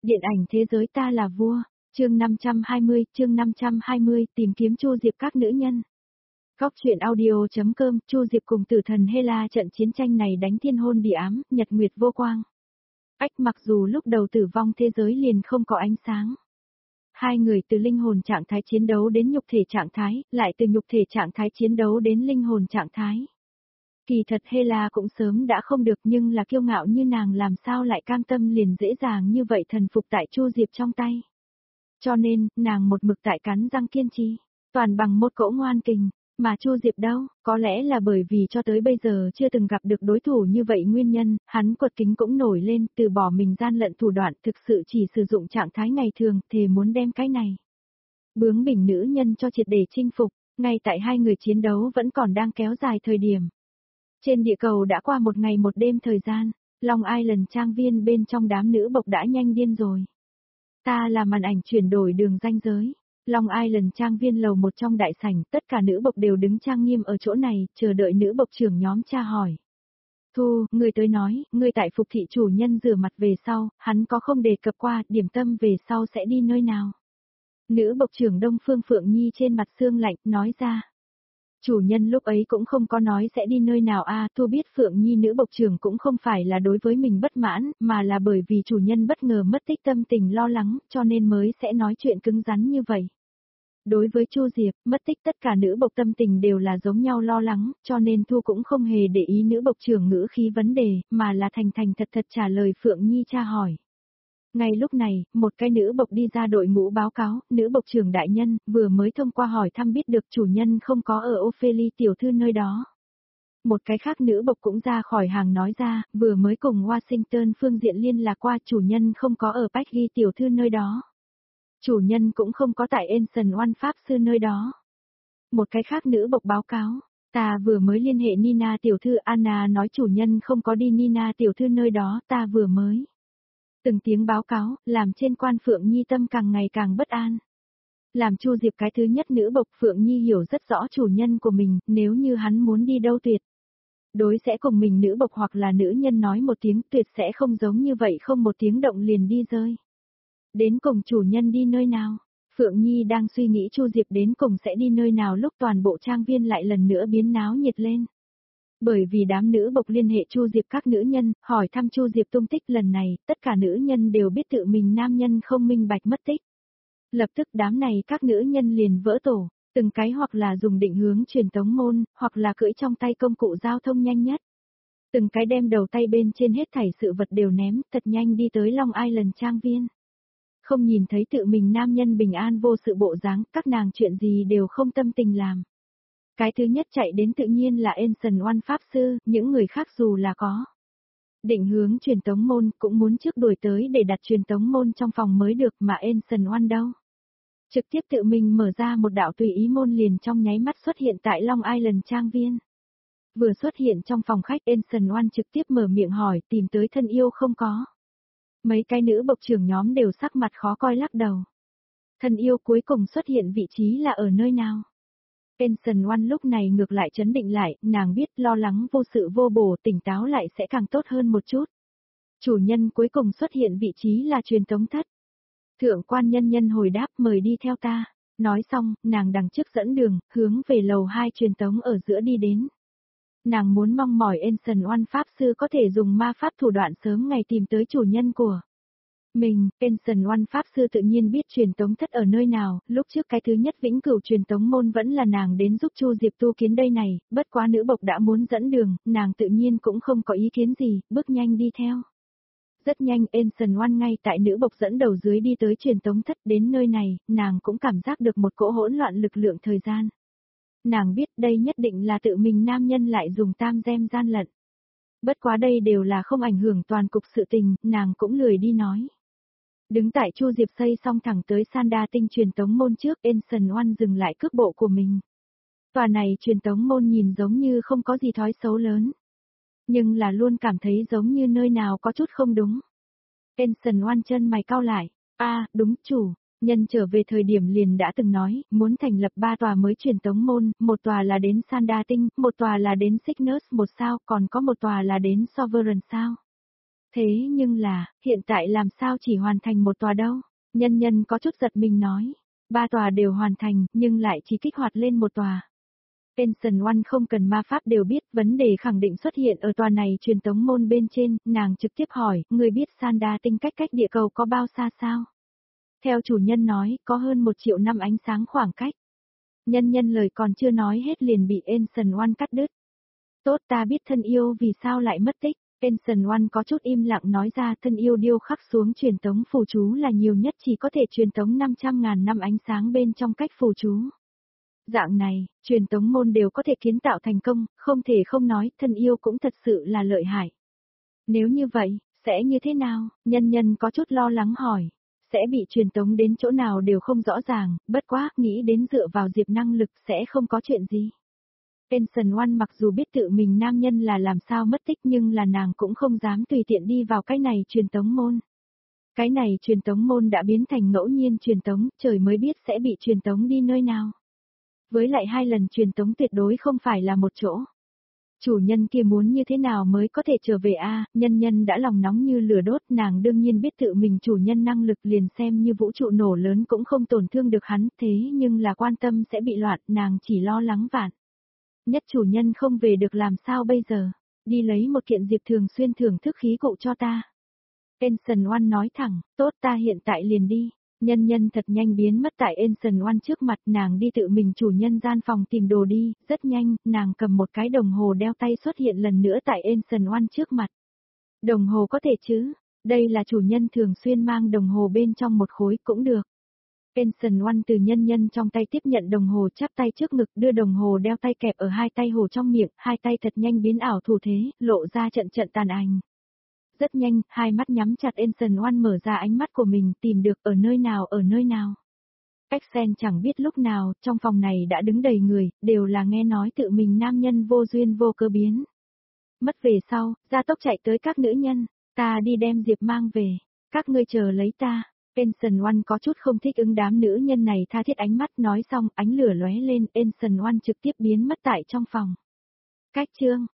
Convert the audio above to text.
Điện ảnh thế giới ta là vua, chương 520, tìm kiếm Chu Diệp các nữ nhân. Góc truyện audio.com, Chu Diệp cùng tử thần Hela trận chiến tranh này đánh thiên hôn địa ám, nhật nguyệt vô quang. Mặc dù lúc đầu tử vong thế giới liền không có ánh sáng. Hai người từ linh hồn trạng thái chiến đấu đến nhục thể trạng thái, lại từ nhục thể trạng thái chiến đấu đến linh hồn trạng thái. Kỳ thật Hela cũng sớm đã không được, nhưng là kiêu ngạo như nàng làm sao lại cam tâm liền dễ dàng như vậy thần phục tại Chu Diệp trong tay. Cho nên, nàng một mực tại cắn răng kiên trì, toàn bằng một cỗ ngoan kình, mà Chu Diệp đâu, có lẽ là bởi vì cho tới bây giờ chưa từng gặp được đối thủ như vậy nguyên nhân, hắn quật kính cũng nổi lên, từ bỏ mình gian lận thủ đoạn, thực sự chỉ sử dụng trạng thái ngày thường, thề muốn đem cái này bướng bỉnh nữ nhân cho triệt để chinh phục, ngay tại hai người chiến đấu vẫn còn đang kéo dài thời điểm. Trên địa cầu đã qua một ngày một đêm thời gian, Long Island trang viên bên trong đám nữ bộc đã nhanh điên rồi. Ta là màn ảnh chuyển đổi đường ranh giới. Long Island trang viên lầu một trong đại sảnh, tất cả nữ bộc đều đứng trang nghiêm ở chỗ này, chờ đợi nữ bộc trưởng nhóm tra hỏi. Thu, người tới nói, người tại phục thị chủ nhân rửa mặt về sau, hắn có không đề cập qua, điểm tâm về sau sẽ đi nơi nào? Nữ bộc trưởng Đông Phương Phượng Nhi trên mặt sương lạnh, nói ra. Chủ nhân lúc ấy cũng không có nói sẽ đi nơi nào Thu biết Phượng Nhi nữ bộc trưởng cũng không phải là đối với mình bất mãn, mà là bởi vì chủ nhân bất ngờ mất tích tâm tình lo lắng, cho nên mới sẽ nói chuyện cứng rắn như vậy. Đối với Chu Diệp, mất tích tất cả nữ bộc tâm tình đều là giống nhau lo lắng, cho nên Thu cũng không hề để ý nữ bộc trưởng ngữ khí vấn đề, mà là thành thành thật thật trả lời Phượng Nhi tra hỏi. Ngay lúc này, một cái nữ bộc đi ra đội ngũ báo cáo, nữ bộc trưởng đại nhân, vừa mới thông qua hỏi thăm biết được chủ nhân không có ở Ophelia tiểu thư nơi đó. Một cái khác nữ bộc cũng ra khỏi hàng nói ra, vừa mới cùng Washington phương diện liên lạc qua chủ nhân không có ở Peggy tiểu thư nơi đó. Chủ nhân cũng không có tại Ensign One Pháp sư nơi đó. Một cái khác nữ bộc báo cáo, ta vừa mới liên hệ Nina tiểu thư, Anna nói chủ nhân không có đi Nina tiểu thư nơi đó, ta vừa mới. Từng tiếng báo cáo, làm trên quan Phượng Nhi tâm càng ngày càng bất an. Làm Chu Diệp cái thứ nhất nữ bộc, Phượng Nhi hiểu rất rõ chủ nhân của mình, nếu như hắn muốn đi đâu tuyệt đối sẽ cùng mình nữ bộc hoặc là nữ nhân nói một tiếng, tuyệt sẽ không giống như vậy không một tiếng động liền đi rơi. Đến cùng chủ nhân đi nơi nào? Phượng Nhi đang suy nghĩ Chu Diệp đến cùng sẽ đi nơi nào lúc toàn bộ trang viên lại lần nữa biến náo nhiệt lên. Bởi vì đám nữ bộc liên hệ Chu Diệp các nữ nhân, hỏi thăm Chu Diệp tung tích lần này, tất cả nữ nhân đều biết tự mình nam nhân không minh bạch mất tích. Lập tức đám này các nữ nhân liền vỡ tổ, từng cái hoặc là dùng định hướng truyền tống môn, hoặc là cưỡi trong tay công cụ giao thông nhanh nhất. Từng cái đem đầu tay bên trên hết thảy sự vật đều ném, thật nhanh đi tới Long Island trang viên. Không nhìn thấy tự mình nam nhân bình an vô sự bộ dáng, các nàng chuyện gì đều không tâm tình làm. Cái thứ nhất chạy đến tự nhiên là Ensign One Pháp Sư, những người khác dù là có định hướng truyền tống môn cũng muốn trước đuổi tới để đặt truyền tống môn trong phòng mới được, mà Ensign One đâu. Trực tiếp tự mình mở ra một đạo tùy ý môn liền trong nháy mắt xuất hiện tại Long Island trang viên. Vừa xuất hiện trong phòng khách, Ensign One trực tiếp mở miệng hỏi tìm tới thân yêu không có. Mấy cái nữ bộc trưởng nhóm đều sắc mặt khó coi lắc đầu. Thân yêu cuối cùng xuất hiện vị trí là ở nơi nào? Ensign One lúc này ngược lại trấn định lại, nàng biết lo lắng vô sự vô bổ, tỉnh táo lại sẽ càng tốt hơn một chút. Chủ nhân cuối cùng xuất hiện vị trí là truyền tống thất. Thượng quan nhân nhân hồi đáp mời đi theo ta. Nói xong, nàng đằng trước dẫn đường, hướng về lầu 2 truyền tống ở giữa đi đến. Nàng muốn mong mỏi Ensign One Pháp Sư có thể dùng ma pháp thủ đoạn sớm ngày tìm tới chủ nhân của mình. Ensign One Pháp Sư tự nhiên biết truyền tống thất ở nơi nào, lúc trước cái thứ nhất vĩnh cửu truyền tống môn vẫn là nàng đến giúp Chu Diệp tu kiến đây này, bất quá nữ bộc đã muốn dẫn đường, nàng tự nhiên cũng không có ý kiến gì, bước nhanh đi theo. Rất nhanh Ensign One ngay tại nữ bộc dẫn đầu dưới đi tới truyền tống thất, đến nơi này, nàng cũng cảm giác được một cỗ hỗn loạn lực lượng thời gian. Nàng biết đây nhất định là tự mình nam nhân lại dùng tam gem gian lận. Bất quá đây đều là không ảnh hưởng toàn cục sự tình, nàng cũng lười đi nói. Đứng tại Chu Diệp xây xong thẳng tới Sanda tinh truyền tống môn trước, Ensign One dừng lại cước bộ của mình. Tòa này truyền tống môn nhìn giống như không có gì thói xấu lớn. Nhưng là luôn cảm thấy giống như nơi nào có chút không đúng. Ensign One chân mày cau lại. Đúng chủ. Nhân trở về thời điểm liền đã từng nói, muốn thành lập 3 tòa mới truyền tống môn, một tòa là đến Sanda tinh, một tòa là đến Cygnus 1 sao, còn có một tòa là đến Sovereign sao. Thế nhưng là, hiện tại làm sao chỉ hoàn thành một tòa đâu? Nhân nhân có chút giật mình nói. 3 tòa đều hoàn thành, nhưng lại chỉ kích hoạt lên một tòa. Ancient One không cần ma pháp đều biết vấn đề khẳng định xuất hiện ở tòa này truyền tống môn bên trên, nàng trực tiếp hỏi, người biết Sanda tinh cách địa cầu có bao xa sao? Theo chủ nhân nói, có hơn 1 triệu năm ánh sáng khoảng cách. Nhân nhân lời còn chưa nói hết liền bị Ancient One cắt đứt. Tốt ta biết thân yêu vì sao lại mất tích. Ancient One có chút im lặng nói ra thân yêu điêu khắc xuống truyền tống phù chú là nhiều nhất chỉ có thể truyền tống 500.000 năm ánh sáng bên trong cách phù chú. Dạng này, truyền tống môn đều có thể kiến tạo thành công, không thể không nói, thân yêu cũng thật sự là lợi hại. Nếu như vậy, sẽ như thế nào? Nhân nhân có chút lo lắng hỏi. Sẽ bị truyền tống đến chỗ nào đều không rõ ràng, bất quá, nghĩ đến dựa vào Diệp năng lực sẽ không có chuyện gì. Ancient One mặc dù biết tự mình nam nhân là làm sao mất tích nhưng là nàng cũng không dám tùy tiện đi vào cái này truyền tống môn. Cái này truyền tống môn đã biến thành ngẫu nhiên truyền tống, trời mới biết sẽ bị truyền tống đi nơi nào. Với lại 2 lần truyền tống tuyệt đối không phải là một chỗ. Chủ nhân kia muốn như thế nào mới có thể trở về a? Nhân nhân đã lòng nóng như lửa đốt, nàng đương nhiên biết tự mình chủ nhân năng lực liền xem như vũ trụ nổ lớn cũng không tổn thương được hắn, thế nhưng là quan tâm sẽ bị loạn, nàng chỉ lo lắng vạn. Nhất chủ nhân không về được làm sao bây giờ? Đi lấy một kiện Diệp thường xuyên thưởng thức khí cụ cho ta. Ancient One nói thẳng, tốt ta hiện tại liền đi. Nhân nhân thật nhanh biến mất tại Ancient One trước mặt, nàng đi tự mình chủ nhân gian phòng tìm đồ đi, rất nhanh, nàng cầm một cái đồng hồ đeo tay xuất hiện lần nữa tại Ancient One trước mặt. Đồng hồ có thể chứ, đây là chủ nhân thường xuyên mang đồng hồ bên trong một khối cũng được. Ancient One từ nhân nhân trong tay tiếp nhận đồng hồ chắp tay trước ngực đưa đồng hồ đeo tay kẹp ở 2 tay hồ trong miệng, 2 tay thật nhanh biến ảo thủ thế, lộ ra trận trận tàn ảnh. Rất nhanh, 2 mắt nhắm chặt Ancient One mở ra ánh mắt của mình tìm được ở nơi nào. Axel chẳng biết lúc nào, trong phòng này đã đứng đầy người, đều là nghe nói tự mình nam nhân vô duyên vô cớ biến. Mất về sau, ra tốc chạy tới các nữ nhân, ta đi đem Diệp mang về, các ngươi chờ lấy ta. Ancient One có chút không thích ứng đám nữ nhân này tha thiết ánh mắt nói xong ánh lửa lóe lên, Ancient One trực tiếp biến mất tại trong phòng. Cách chương